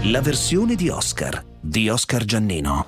La versione di Oscar Giannino.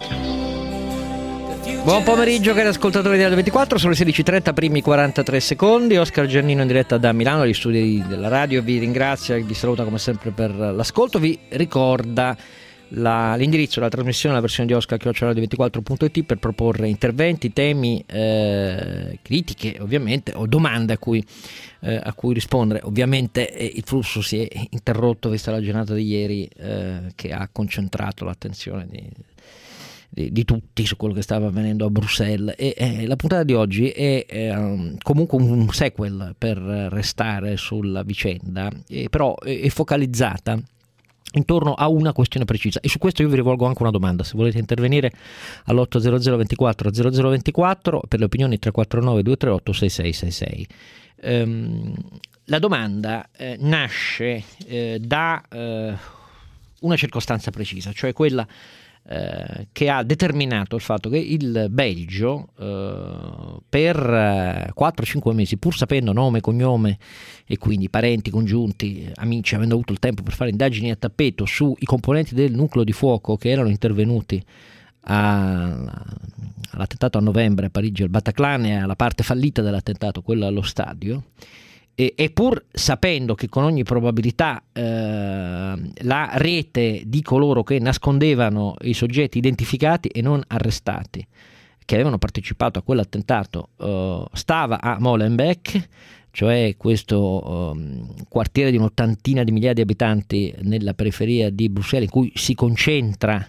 Buon pomeriggio cari ascoltatori di Radio 24, sono le 16:30, primi 43 secondi. Oscar Giannino in diretta da Milano, agli studi della radio. Vi ringrazio e vi saluta come sempre per l'ascolto. Vi ricorda l'indirizzo della trasmissione, la versione di Oscar @radio24.it, per proporre interventi, temi, critiche ovviamente, o domande a cui rispondere. Ovviamente il flusso si è interrotto vista la giornata di ieri, che ha concentrato l'attenzione di tutti su quello che stava avvenendo a Bruxelles, e la puntata di oggi è comunque un sequel per restare sulla vicenda, però è focalizzata intorno a una questione precisa, e su questo io vi rivolgo anche una domanda. Se volete intervenire all'800 24 0024, per le opinioni 349 238 6666. La domanda nasce da una circostanza precisa, cioè quella che ha determinato il fatto che il Belgio per 4-5 mesi, pur sapendo nome, cognome e quindi parenti, congiunti, amici, avendo avuto il tempo per fare indagini a tappeto sui componenti del nucleo di fuoco che erano intervenuti all'attentato a novembre a Parigi al Bataclan e alla parte fallita dell'attentato, quella allo stadio, e pur sapendo che con ogni probabilità la rete di coloro che nascondevano i soggetti identificati e non arrestati che avevano partecipato a quell'attentato stava a Molenbeek, cioè questo quartiere di un'ottantina di migliaia di abitanti nella periferia di Bruxelles, in cui si concentra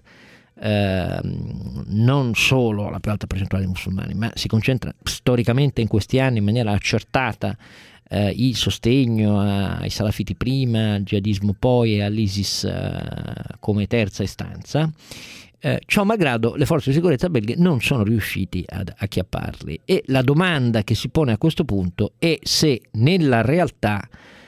non solo la più alta percentuale di musulmani, ma si concentra storicamente in questi anni in maniera accertata il sostegno ai salafiti prima, al jihadismo poi e all'ISIS come terza istanza. Ciò malgrado, le forze di sicurezza belghe non sono riusciti ad acchiapparli, e la domanda che si pone a questo punto è se nella realtà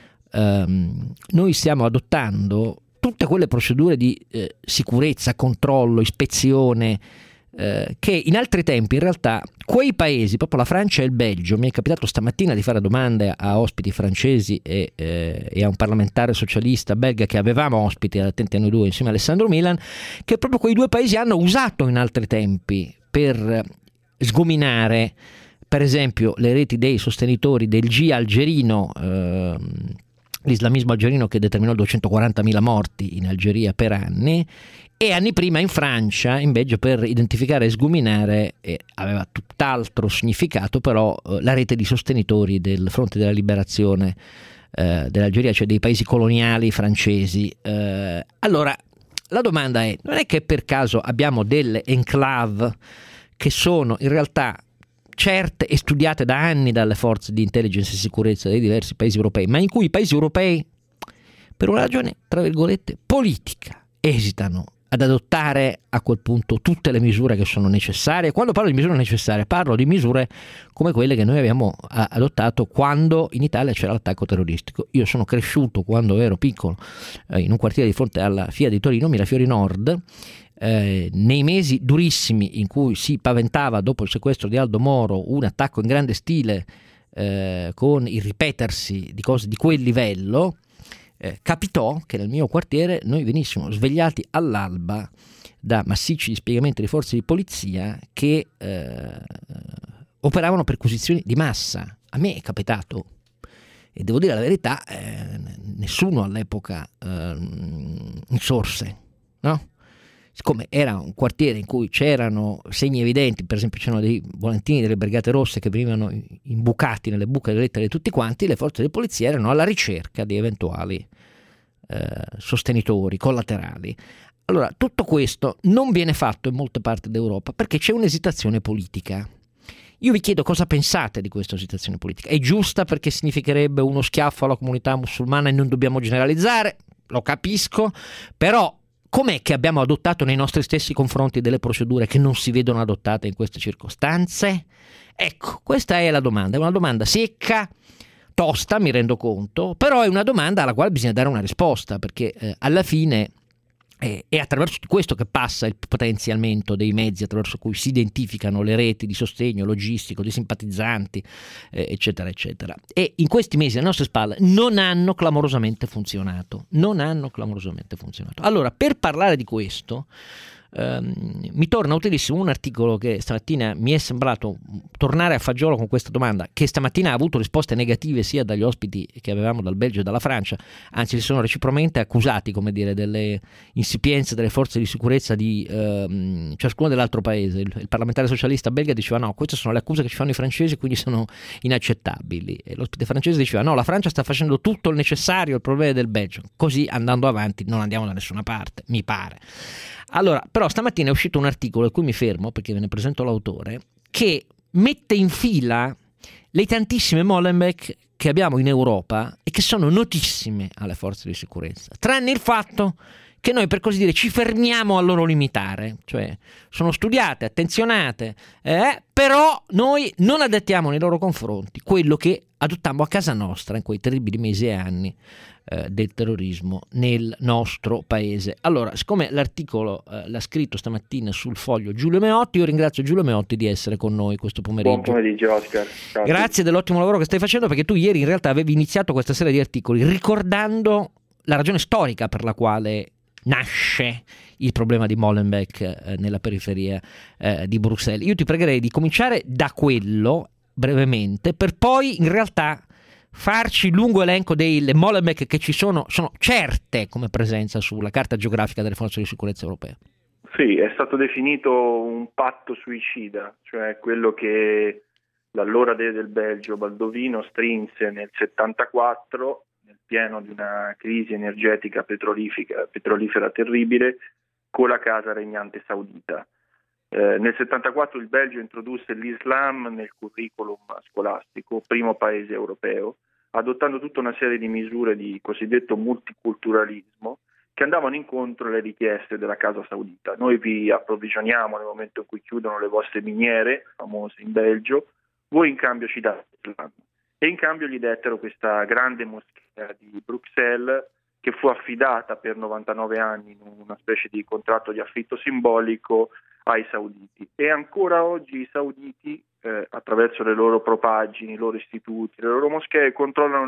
noi stiamo adottando tutte quelle procedure di sicurezza, controllo, ispezione che in altri tempi in realtà quei paesi, proprio la Francia e il Belgio, mi è capitato stamattina di fare domande a ospiti francesi e a un parlamentare socialista belga che avevamo ospiti attenti a noi due insieme a Alessandro Milan, che proprio quei due paesi hanno usato in altri tempi per sgominare per esempio le reti dei sostenitori del GIA algerino, l'islamismo algerino che determinò 240.000 morti in Algeria per anni, e anni prima in Francia, in Belgio, per identificare e sgominare, aveva tutt'altro significato però, la rete di sostenitori del Fronte della Liberazione dell'Algeria, cioè dei paesi coloniali francesi. Allora la domanda è: non è che per caso abbiamo delle enclave che sono in realtà certe e studiate da anni dalle forze di intelligence e sicurezza dei diversi paesi europei, ma in cui i paesi europei, per una ragione tra virgolette politica, esitano ad adottare a quel punto tutte le misure che sono necessarie? Quando parlo di misure necessarie parlo di misure come quelle che noi abbiamo adottato quando in Italia c'era l'attacco terroristico. Io sono cresciuto, quando ero piccolo, in un quartiere di fronte alla Fiat di Torino, Mirafiori Nord, nei mesi durissimi in cui si paventava, dopo il sequestro di Aldo Moro, un attacco in grande stile con il ripetersi di cose di quel livello. Capitò che nel mio quartiere noi venissimo svegliati all'alba da massicci dispiegamenti di forze di polizia che operavano perquisizioni di massa. A me è capitato, e devo dire la verità, nessuno all'epoca insorse, no? Siccome era un quartiere in cui c'erano segni evidenti, per esempio c'erano dei volantini delle Brigate Rosse che venivano imbucati nelle buche delle lettere di tutti quanti, le forze di polizia erano alla ricerca di eventuali sostenitori collaterali. Allora, tutto questo non viene fatto in molte parti d'Europa perché c'è un'esitazione politica. Io vi chiedo cosa pensate di questa esitazione politica. È giusta perché significherebbe uno schiaffo alla comunità musulmana e non dobbiamo generalizzare? Lo capisco, però com'è che abbiamo adottato nei nostri stessi confronti delle procedure che non si vedono adottate in queste circostanze? Ecco, questa è la domanda. È una domanda secca, tosta, mi rendo conto, però è una domanda alla quale bisogna dare una risposta, perché alla fine È attraverso questo che passa il potenziamento dei mezzi attraverso cui si identificano le reti di sostegno logistico, di simpatizzanti, eccetera, eccetera. E in questi mesi alle nostre spalle non hanno clamorosamente funzionato. Allora, per parlare di questo, mi torna utilissimo un articolo che stamattina mi è sembrato tornare a fagiolo con questa domanda, che stamattina ha avuto risposte negative sia dagli ospiti che avevamo dal Belgio e dalla Francia, anzi si sono reciprocamente accusati, come dire, delle insipienze delle forze di sicurezza di ciascuno dell'altro paese. Il parlamentare socialista belga diceva no, queste sono le accuse che ci fanno i francesi, quindi sono inaccettabili, e l'ospite francese diceva no, la Francia sta facendo tutto il necessario al problema del Belgio, così andando avanti non andiamo da nessuna parte, mi pare. Allora, però stamattina è uscito un articolo a cui mi fermo perché ve ne presento l'autore, che mette in fila le tantissime Molenbeek che abbiamo in Europa e che sono notissime alle forze di sicurezza, tranne il fatto che noi, per così dire, ci fermiamo a loro limitare, cioè sono studiate, attenzionate, però noi non adattiamo nei loro confronti quello che adottammo a casa nostra in quei terribili mesi e anni del terrorismo nel nostro paese. Allora, siccome l'articolo l'ha scritto stamattina sul Foglio Giulio Meotti, io ringrazio Giulio Meotti di essere con noi questo pomeriggio. Buon pomeriggio, Oscar. Grazie dell'ottimo lavoro che stai facendo, perché tu ieri in realtà avevi iniziato questa serie di articoli ricordando la ragione storica per la quale nasce il problema di Molenbeek nella periferia di Bruxelles. Io ti pregherei di cominciare da quello brevemente, per poi in realtà farci il lungo elenco delle Molenbeek che ci sono certe come presenza sulla carta geografica delle forze di sicurezza europee. Sì, è stato definito un patto suicida, cioè quello che l'allora re del Belgio Baldovino strinse nel 74 nel pieno di una crisi energetica petrolifera terribile con la casa regnante saudita. Nel 74 il Belgio introdusse l'Islam nel curriculum scolastico, primo paese europeo, adottando tutta una serie di misure di cosiddetto multiculturalismo che andavano incontro alle richieste della casa saudita. Noi vi approvvigioniamo nel momento in cui chiudono le vostre miniere, famose in Belgio, voi in cambio ci date l'Islam. E in cambio gli dettero questa grande moschea di Bruxelles che fu affidata per 99 anni in una specie di contratto di affitto simbolico ai sauditi. E ancora oggi i sauditi, attraverso le loro propaggini, i loro istituti, le loro moschee, controllano il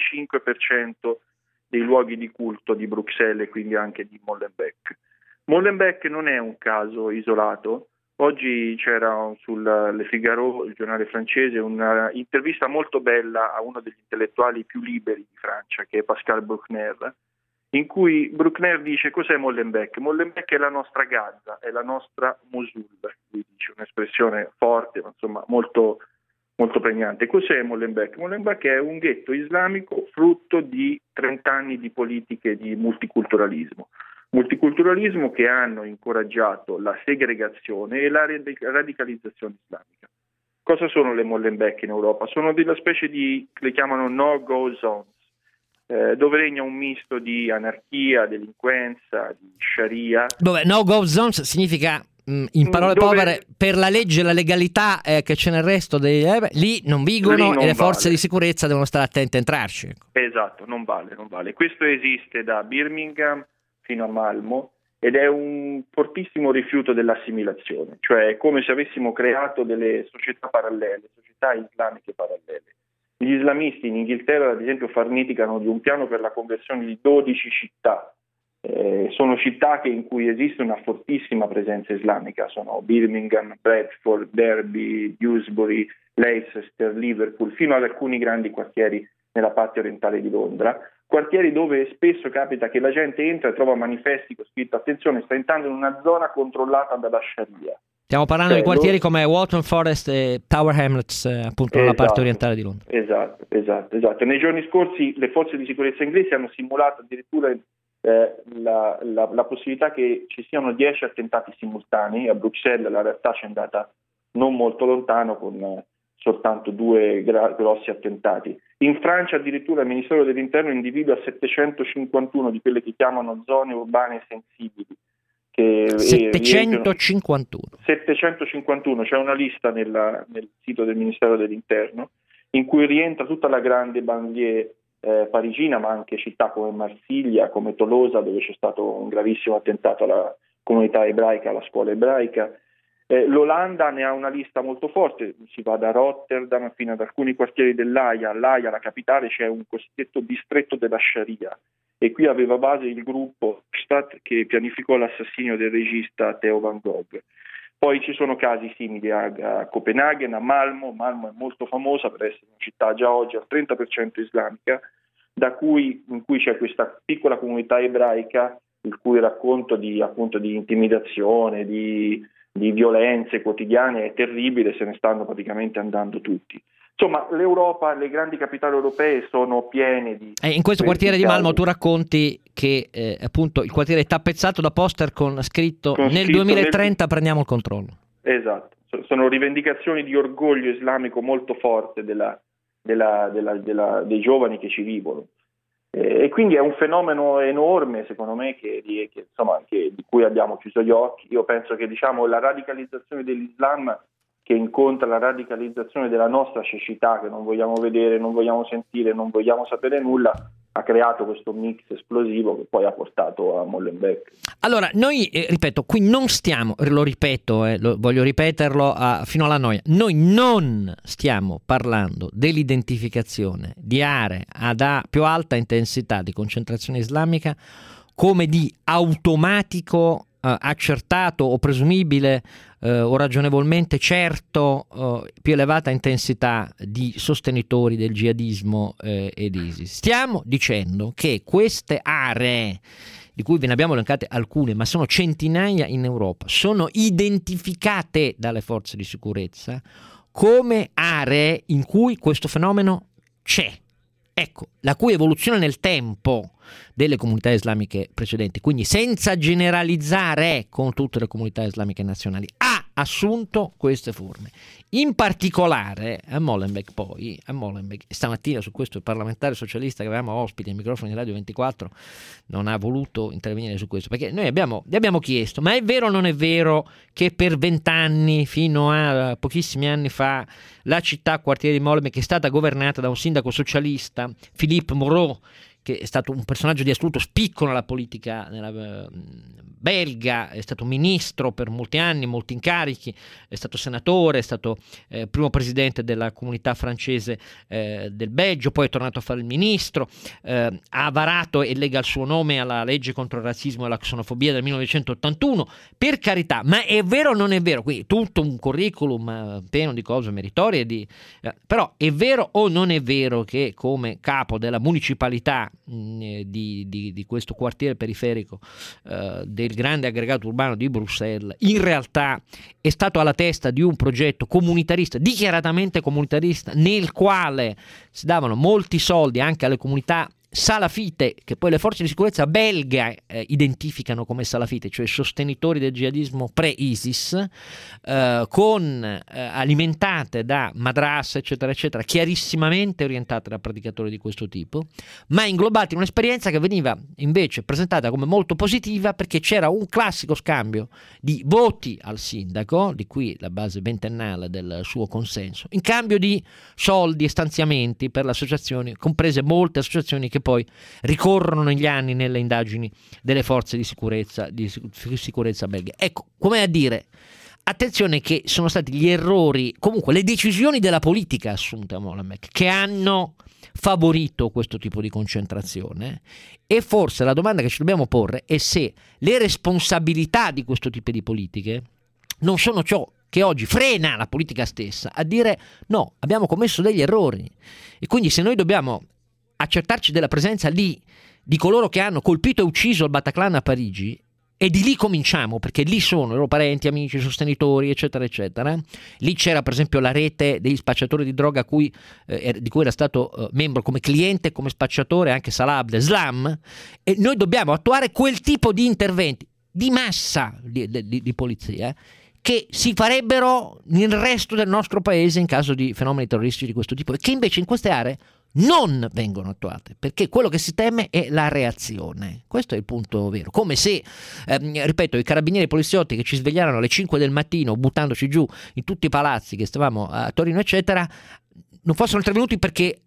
95% dei luoghi di culto di Bruxelles e quindi anche di Molenbeek. Molenbeek non è un caso isolato. Oggi c'era sul Le Figaro, il giornale francese, un'intervista molto bella a uno degli intellettuali più liberi di Francia, che è Pascal Bruckner, in cui Bruckner dice cos'è Molenbeek? Molenbeek è la nostra Gaza, è la nostra Mosul, lui dice un'espressione forte, ma insomma molto, molto pregnante. Cos'è Molenbeek? Molenbeek è un ghetto islamico frutto di 30 anni di politiche di multiculturalismo che hanno incoraggiato la segregazione e la radicalizzazione islamica. Cosa sono le Molenbeek in Europa? Sono della specie di, le chiamano no-go zones, dove regna un misto di anarchia, delinquenza, di sharia. Dove no-go zones significa, in parole povere, per la legge e la legalità che c'è nel resto lì non vigono e le forze di sicurezza devono stare attente a entrarci. Esatto, non vale. Questo esiste da Birmingham fino a Malmo ed è un fortissimo rifiuto dell'assimilazione, cioè è come se avessimo creato delle società parallele, società islamiche parallele. Gli islamisti in Inghilterra, ad esempio, farneticano di un piano per la conversione di 12 città. Sono città in cui esiste una fortissima presenza islamica, sono Birmingham, Bradford, Derby, Dewsbury, Leicester, Liverpool, fino ad alcuni grandi quartieri nella parte orientale di Londra, quartieri dove spesso capita che la gente entra e trova manifesti con scritto attenzione, sta entrando in una zona controllata dalla Sharia. Stiamo parlando di quartieri come Waltham Forest e Tower Hamlets, appunto nella parte orientale di Londra. Esatto. Nei giorni scorsi le forze di sicurezza inglesi hanno simulato addirittura la possibilità che ci siano 10 attentati simultanei. A Bruxelles la realtà c'è andata non molto lontano con soltanto 2 grossi attentati. In Francia addirittura il Ministero dell'Interno individua 751 di quelle che chiamano zone urbane sensibili. 751, c'è una lista nel sito del Ministero dell'Interno in cui rientra tutta la grande banlieue parigina, ma anche città come Marsiglia, come Tolosa, dove c'è stato un gravissimo attentato alla comunità ebraica, alla scuola ebraica. L'Olanda ne ha una lista molto forte, si va da Rotterdam fino ad alcuni quartieri dell'Aia. All'Aia, la capitale, c'è un cosiddetto distretto della Sharia, e qui aveva base il gruppo Stat che pianificò l'assassinio del regista Theo van Gogh. Poi ci sono casi simili a Copenaghen, a Malmo. Malmo è molto famosa per essere una città già oggi al 30% islamica, in cui c'è questa piccola comunità ebraica il cui racconto di intimidazione, di violenze quotidiane è terribile, se ne stanno praticamente andando tutti. Insomma, l'Europa, le grandi capitali europee sono piene di... In questo quartiere di Malmo tu racconti che appunto il quartiere è tappezzato da poster con scritto nel 2030 prendiamo il controllo. Esatto, sono rivendicazioni di orgoglio islamico molto forte dei giovani che ci vivono. E quindi è un fenomeno enorme, secondo me, di cui abbiamo chiuso gli occhi. Io penso che la radicalizzazione dell'Islam, che incontra la radicalizzazione della nostra cecità, che non vogliamo vedere, non vogliamo sentire, non vogliamo sapere nulla, ha creato questo mix esplosivo che poi ha portato a Molenbeek. Allora, noi, ripeto, qui non stiamo, lo ripeto, voglio ripeterlo fino alla noia, noi non stiamo parlando dell'identificazione di aree ad più alta intensità di concentrazione islamica come di automatico accertato o presumibile o ragionevolmente certo più elevata intensità di sostenitori del jihadismo e di ISIS. Stiamo dicendo che queste aree, di cui ve ne abbiamo elencate alcune, ma sono centinaia in Europa, sono identificate dalle forze di sicurezza come aree in cui questo fenomeno c'è. Ecco, la cui evoluzione nel tempo delle comunità islamiche precedenti, quindi senza generalizzare con tutte le comunità islamiche nazionali, ha assunto queste forme. In particolare a Molenbeek, stamattina su questo il parlamentare socialista che avevamo ospite ai microfoni di Radio 24 non ha voluto intervenire su questo, perché noi gli abbiamo chiesto: ma è vero o non è vero che per 20 anni, fino a pochissimi anni fa, la città quartiere di Molenbeek è stata governata da un sindaco socialista, Philippe Moreau, che è stato un personaggio di assoluto spicco nella politica belga, è stato ministro per molti anni, molti incarichi, è stato senatore, è stato primo presidente della comunità francese del Belgio, poi è tornato a fare il ministro, ha varato e lega il suo nome alla legge contro il razzismo e la xenofobia del 1981, per carità, ma è vero o non è vero? Qui tutto un curriculum pieno di cose meritorie, però è vero o non è vero che come capo della municipalità di questo quartiere periferico del grande aggregato urbano di Bruxelles in realtà è stato alla testa di un progetto comunitarista, dichiaratamente comunitarista, nel quale si davano molti soldi anche alle comunità salafite, che poi le forze di sicurezza belga identificano come salafite, cioè sostenitori del jihadismo pre-ISIS, alimentate da madrasa eccetera eccetera, chiarissimamente orientate da predicatori di questo tipo, ma inglobati in un'esperienza che veniva invece presentata come molto positiva, perché c'era un classico scambio di voti al sindaco, di cui la base ventennale del suo consenso, in cambio di soldi e stanziamenti per le associazioni, comprese molte associazioni che poi ricorrono negli anni nelle indagini delle forze di sicurezza belghe. Ecco, come a dire, attenzione che sono stati gli errori, comunque le decisioni della politica assunte a Molenbeek che hanno favorito questo tipo di concentrazione, e forse la domanda che ci dobbiamo porre è se le responsabilità di questo tipo di politiche non sono ciò che oggi frena la politica stessa a dire no, abbiamo commesso degli errori, e quindi se noi dobbiamo accertarci della presenza lì di coloro che hanno colpito e ucciso il Bataclan a Parigi, e di lì cominciamo, perché lì sono i loro parenti, amici, sostenitori eccetera eccetera. Lì c'era per esempio la rete degli spacciatori di droga di cui era stato membro come cliente, come spacciatore anche Salah Abdeslam, e noi dobbiamo attuare quel tipo di interventi di massa di polizia che si farebbero nel resto del nostro paese in caso di fenomeni terroristici di questo tipo, e che invece in queste aree non vengono attuate, perché quello che si teme è la reazione. Questo è il punto vero, come se ripeto, i carabinieri e i poliziotti che ci svegliarono alle 5 del mattino buttandoci giù in tutti i palazzi che stavamo a Torino eccetera non fossero intervenuti perché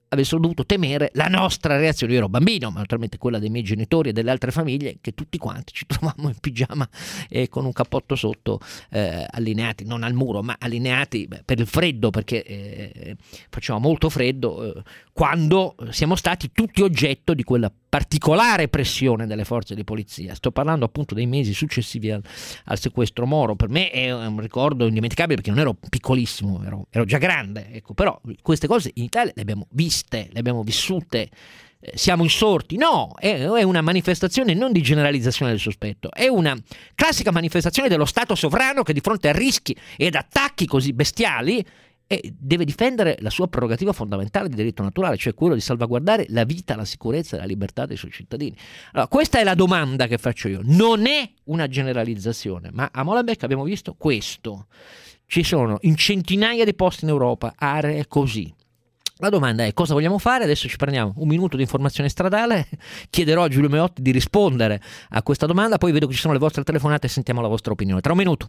avessero dovuto temere la nostra reazione. Io ero bambino, ma naturalmente quella dei miei genitori e delle altre famiglie, che tutti quanti ci trovavamo in pigiama e con un cappotto sotto, allineati, non al muro, ma allineati per il freddo, perché faceva molto freddo, quando siamo stati tutti oggetto di quella particolare pressione delle forze di polizia. Sto parlando appunto dei mesi successivi al sequestro Moro. Per me è un ricordo indimenticabile, perché non ero piccolissimo, ero già grande, ecco. Però queste cose in Italia le abbiamo viste, le abbiamo vissute. Siamo insorti? No, è una manifestazione non di generalizzazione del sospetto, è una classica manifestazione dello Stato sovrano che di fronte a rischi ed attacchi così bestiali deve difendere la sua prerogativa fondamentale di diritto naturale, cioè quello di salvaguardare la vita, la sicurezza e la libertà dei suoi cittadini. Allora, questa è la domanda che faccio io. Non è una generalizzazione, ma a Molenbeek abbiamo visto questo. Ci sono in centinaia di posti in Europa aree così. La domanda è: cosa vogliamo fare? Adesso ci prendiamo un minuto di informazione stradale, chiederò a Giulio Meotti di rispondere a questa domanda, poi vedo che ci sono le vostre telefonate e sentiamo la vostra opinione. Tra un minuto.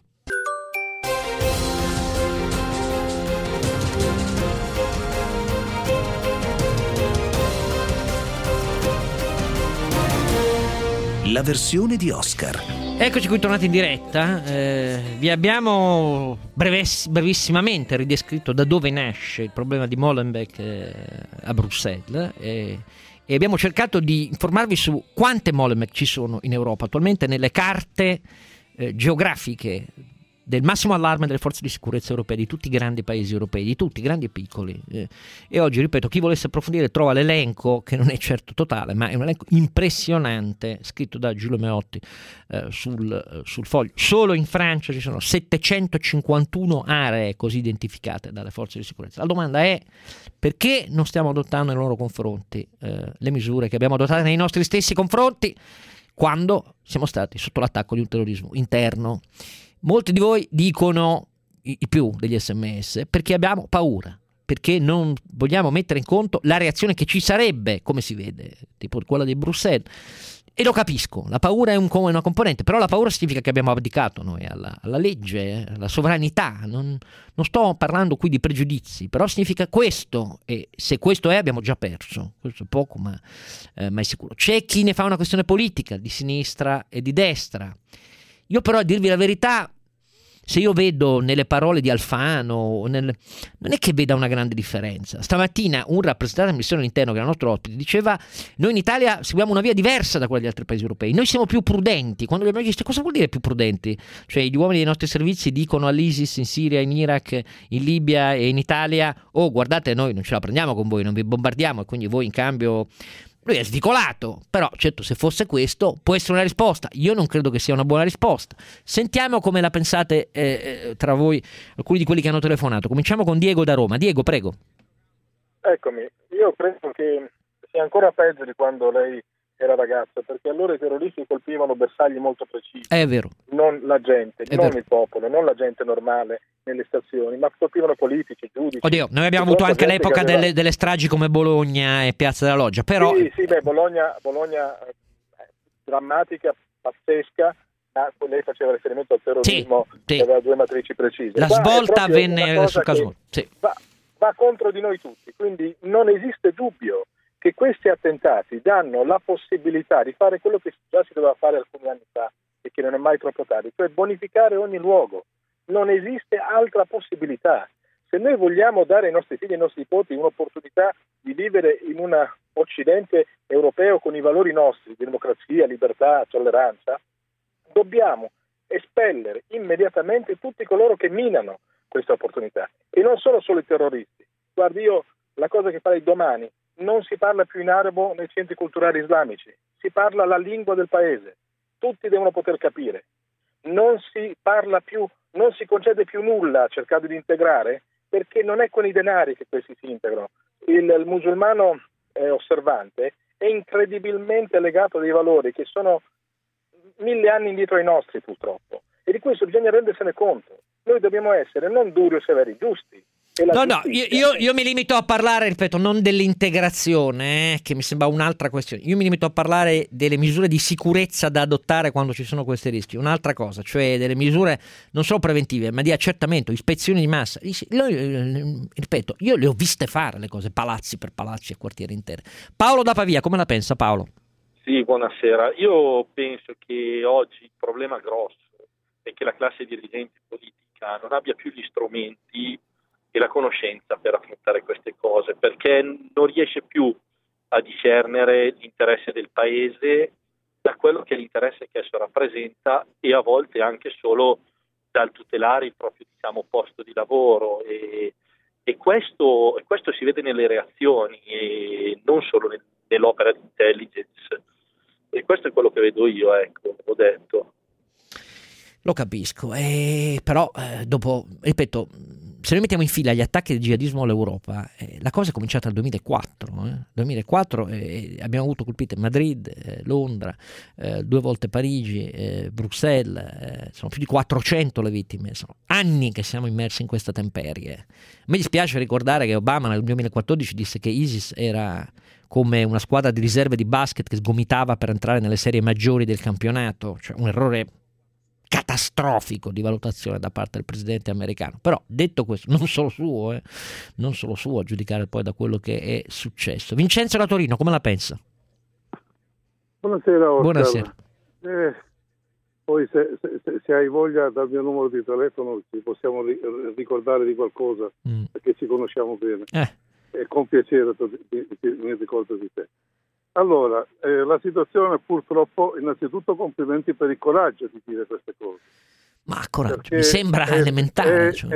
La versione di Oscar. Eccoci qui tornati in diretta. Vi abbiamo brevissimamente ridescritto da dove nasce il problema di Molenbeek a Bruxelles e abbiamo cercato di informarvi su quante Molenbeek ci sono in Europa attualmente nelle carte geografiche del massimo allarme delle forze di sicurezza europee, di tutti i grandi paesi europei, di tutti, grandi e piccoli. E oggi, ripeto, chi volesse approfondire trova l'elenco, che non è certo totale, ma è un elenco impressionante, scritto da Giulio Meotti sul Foglio. Solo in Francia ci sono 751 aree così identificate dalle forze di sicurezza. La domanda è: perché non stiamo adottando nei loro confronti le misure che abbiamo adottato nei nostri stessi confronti quando siamo stati sotto l'attacco di un terrorismo interno? Molti di voi dicono, i più degli SMS, perché abbiamo paura, perché non vogliamo mettere in conto la reazione che ci sarebbe, come si vede, tipo quella di Bruxelles. E lo capisco, la paura è una componente, però la paura significa che abbiamo abdicato noi alla legge, alla sovranità. Non sto parlando qui di pregiudizi, però significa questo, e se questo è abbiamo già perso. Questo è poco, ma è sicuro. C'è chi ne fa una questione politica, di sinistra e di destra. Io però, a dirvi la verità, se io vedo nelle parole di Alfano, non è che veda una grande differenza. Stamattina un rappresentante del Ministero dell'Interno, che era il nostro ospite, diceva: noi in Italia seguiamo una via diversa da quella di altri paesi europei, noi siamo più prudenti. Quando gli abbiamo chiesto cosa vuol dire più prudenti, cioè gli uomini dei nostri servizi dicono all'ISIS in Siria, in Iraq, in Libia e in Italia: oh, guardate, noi non ce la prendiamo con voi, non vi bombardiamo, e quindi voi in cambio... Lui è svicolato, però certo, se fosse questo può essere una risposta. Io non credo che sia una buona risposta. Sentiamo come la pensate tra voi, alcuni di quelli che hanno telefonato. Cominciamo con Diego da Roma. Diego, prego. Eccomi, io credo che sia ancora peggio di quando lei era ragazza, perché allora i terroristi colpivano bersagli molto precisi. È vero. Non la gente, È non vero. il popolo, non la gente normale nelle stazioni, ma colpivano politici, giudici. Oddio, noi abbiamo avuto anche l'epoca delle stragi come Bologna e Piazza della Loggia, però... Sì, Bologna drammatica, pazzesca, ma lei faceva riferimento al terrorismo, sì. che aveva due matrici precise. La svolta avvenne sul caso. Sì. Va contro di noi tutti, quindi non esiste dubbio che questi attentati danno la possibilità di fare quello che già si doveva fare alcuni anni fa e che non è mai troppo tardi, cioè bonificare ogni luogo. Non esiste altra possibilità. Se noi vogliamo dare ai nostri figli e ai nostri nipoti un'opportunità di vivere in un occidente europeo con i valori nostri, democrazia, libertà, tolleranza, dobbiamo espellere immediatamente tutti coloro che minano questa opportunità. E non sono solo i terroristi. Guardi, io la cosa che farei domani: non si parla più in arabo nei centri culturali islamici, si parla la lingua del paese, tutti devono poter capire. Non si parla più, non si concede più nulla cercando di integrare, perché non è con i denari che questi si integrano. Il musulmano osservante è incredibilmente legato a dei valori che sono 1000 anni indietro ai nostri, purtroppo, e di questo bisogna rendersene conto. Noi dobbiamo essere non duri o severi, giusti. e la No, giustizia. io mi limito a parlare, ripeto, non dell'integrazione, che mi sembra un'altra questione. Io mi limito a parlare delle misure di sicurezza da adottare quando ci sono questi rischi. Un'altra cosa, cioè delle misure non solo preventive, ma di accertamento, ispezioni di massa. Ripeto, io le ho viste fare le cose, palazzi per palazzi e quartieri interi. Paolo da Pavia, come la pensa Paolo? Sì, buonasera. Io penso che oggi il problema grosso è che la classe dirigente politica non abbia più gli strumenti e la conoscenza per affrontare queste cose, perché non riesce più a discernere l'interesse del paese da quello che è l'interesse che esso rappresenta, e a volte anche solo dal tutelare il proprio, posto di lavoro, e questo si vede nelle reazioni e non solo nell'opera di intelligence, e questo è quello che vedo io, ecco, ho detto. Lo capisco, però dopo, ripeto, se noi mettiamo in fila gli attacchi del jihadismo all'Europa, la cosa è cominciata nel 2004, abbiamo avuto colpite Madrid, Londra, 2 volte Parigi, Bruxelles, sono più di 400 le vittime, sono anni che siamo immersi in questa temperie. A me dispiace ricordare che Obama nel 2014 disse che ISIS era come una squadra di riserve di basket che sgomitava per entrare nelle serie maggiori del campionato, cioè un errore catastrofico di valutazione da parte del presidente americano. Però detto questo, non solo suo a giudicare poi da quello che è successo. Vincenzo da Torino, come la pensa? Buonasera Oscar. Buonasera. Poi se hai voglia dal mio numero di telefono ci possiamo ricordare di qualcosa, perché ci conosciamo bene, e con piacere mi ricordo di te. Allora, la situazione purtroppo, innanzitutto complimenti per il coraggio di dire queste cose. Ma coraggio, mi sembra elementare. Sì,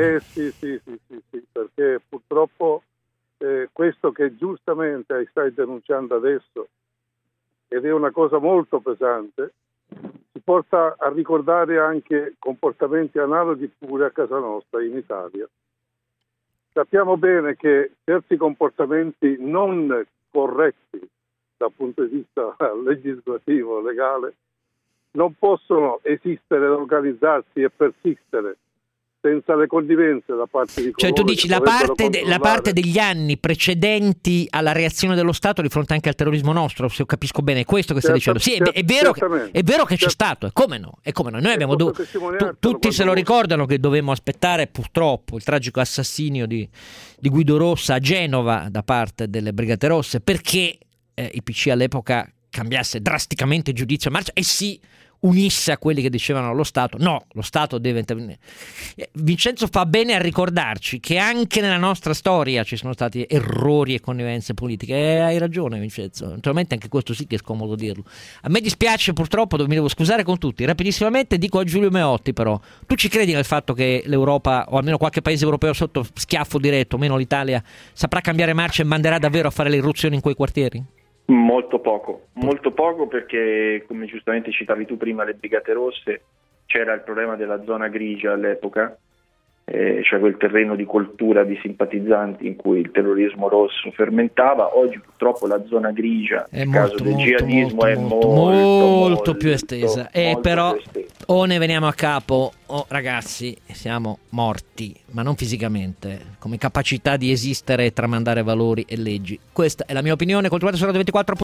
perché purtroppo questo che giustamente stai denunciando adesso, ed è una cosa molto pesante, ci porta a ricordare anche comportamenti analoghi pure a casa nostra in Italia. Sappiamo bene che certi comportamenti non corretti dal punto di vista legislativo, legale, non possono esistere, organizzarsi e persistere senza le connivenze da parte di coloro. Cioè tu dici la parte degli anni precedenti alla reazione dello Stato di fronte anche al terrorismo nostro, se io capisco bene, è questo che stai dicendo. Sì, è vero che c'è stato, e come no? Noi abbiamo tutti se lo ricordano che dovevamo aspettare purtroppo il tragico assassinio di Guido Rossa a Genova da parte delle Brigate Rosse, perché il PC all'epoca cambiasse drasticamente il giudizio a marcia e si unisse a quelli che dicevano lo Stato no, lo Stato deve intervenire. Vincenzo fa bene a ricordarci che anche nella nostra storia ci sono stati errori e connivenze politiche, e hai ragione Vincenzo, naturalmente anche questo sì che è scomodo dirlo. A me dispiace, purtroppo mi devo scusare con tutti. Rapidissimamente dico a Giulio Meotti, però tu ci credi nel fatto che l'Europa, o almeno qualche paese europeo sotto schiaffo diretto, meno l'Italia, saprà cambiare marcia e manderà davvero a fare le irruzioni in quei quartieri? Molto poco, perché come giustamente citavi tu prima le Brigate Rosse, c'era il problema della zona grigia all'epoca, cioè quel terreno di coltura di simpatizzanti in cui il terrorismo rosso fermentava. Oggi purtroppo la zona grigia, nel caso del jihadismo, è molto più estesa, però o ne veniamo a capo o ragazzi siamo morti, ma non fisicamente, come capacità di esistere e tramandare valori e leggi. Questa è la mia opinione. Continuate su Radio 24.